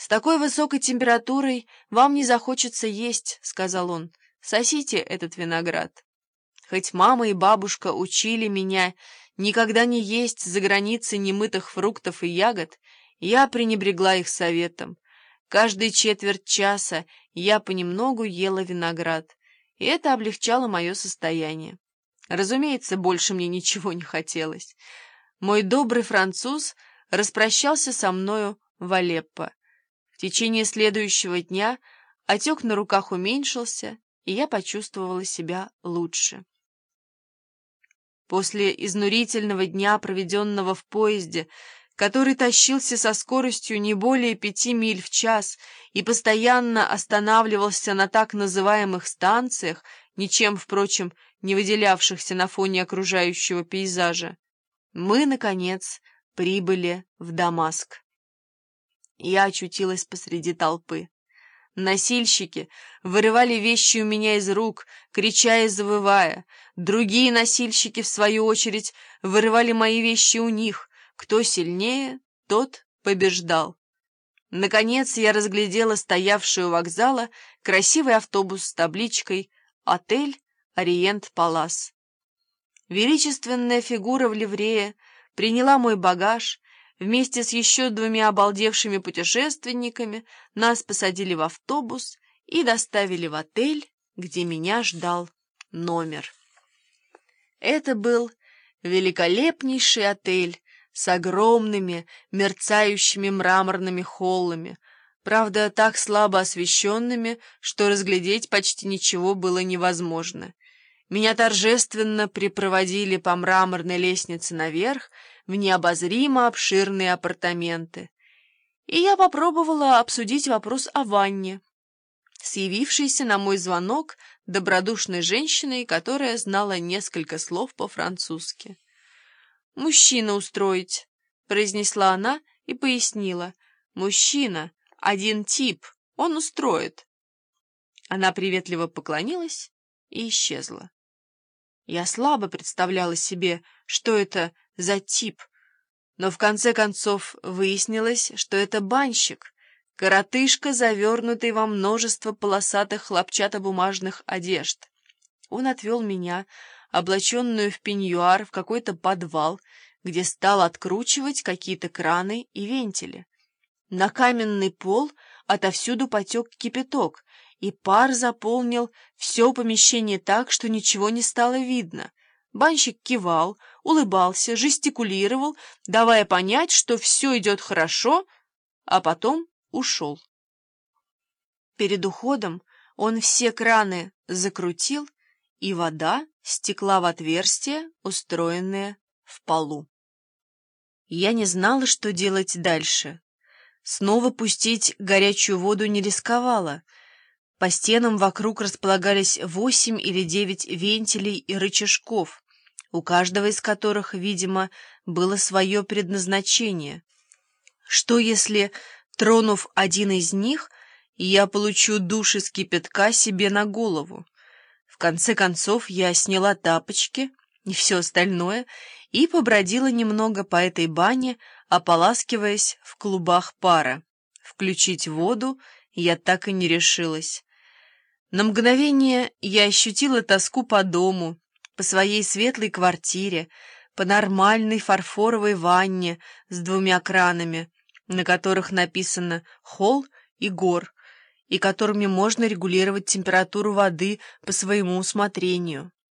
«С такой высокой температурой вам не захочется есть», — сказал он. «Сосите этот виноград». Хоть мама и бабушка учили меня никогда не есть за границей немытых фруктов и ягод, я пренебрегла их советом. Каждые четверть часа я понемногу ела виноград, и это облегчало мое состояние. Разумеется, больше мне ничего не хотелось. Мой добрый француз распрощался со мною в Алеппо. В течение следующего дня отек на руках уменьшился, и я почувствовала себя лучше. После изнурительного дня, проведенного в поезде, который тащился со скоростью не более 5 миль в час и постоянно останавливался на так называемых станциях, ничем, впрочем, не выделявшихся на фоне окружающего пейзажа, мы, наконец, прибыли в Дамаск. Я очутилась посреди толпы. Носильщики вырывали вещи у меня из рук, крича и завывая. Другие носильщики, в свою очередь, вырывали мои вещи у них. Кто сильнее, тот побеждал. Наконец я разглядела стоявший у вокзала красивый автобус с табличкой «Отель Ориент Палас». Величественная фигура в ливрее приняла мой багаж. Вместе с еще 2 обалдевшими путешественниками нас посадили в автобус и доставили в отель, где меня ждал номер. Это был великолепнейший отель с огромными мерцающими мраморными холлами, правда, так слабо освещенными, что разглядеть почти ничего было невозможно. Меня торжественно припроводили по мраморной лестнице наверх в необозримо обширные апартаменты, и я попробовала обсудить вопрос о ванне с явившейся на мой звонок добродушной женщиной, которая знала несколько слов по-французски. «Мужчина устроить», — произнесла она и пояснила. «Мужчина, один тип, он устроит». Она приветливо поклонилась и исчезла. Я слабо представляла себе, что это за тип, но в конце концов выяснилось, что это банщик, коротышка, завернутый во множество полосатых хлопчатобумажных одежд. Он отвел меня, облаченную в пеньюар, в какой-то подвал, где стал откручивать какие-то краны и вентили. На каменный пол отовсюду потек кипяток, и пар заполнил все помещение так, что ничего не стало видно. Банщик кивал, улыбался, жестикулировал, давая понять, что все идет хорошо, а потом ушел. Перед уходом он все краны закрутил, и вода стекла в отверстие, устроенное в полу. Я не знала, что делать дальше. Снова пустить горячую воду не рисковала. По стенам вокруг располагались 8 или 9 вентилей и рычажков, у каждого из которых, видимо, было свое предназначение. Что если, тронув один из них, я получу душ из кипятка себе на голову? В конце концов я сняла тапочки и все остальное и побродила немного по этой бане, ополаскиваясь в клубах пара. Включить воду я так и не решилась. На мгновение я ощутила тоску по дому, по своей светлой квартире, по нормальной фарфоровой ванне с 2 кранами, на которых написано «холл» и «гор», и которыми можно регулировать температуру воды по своему усмотрению.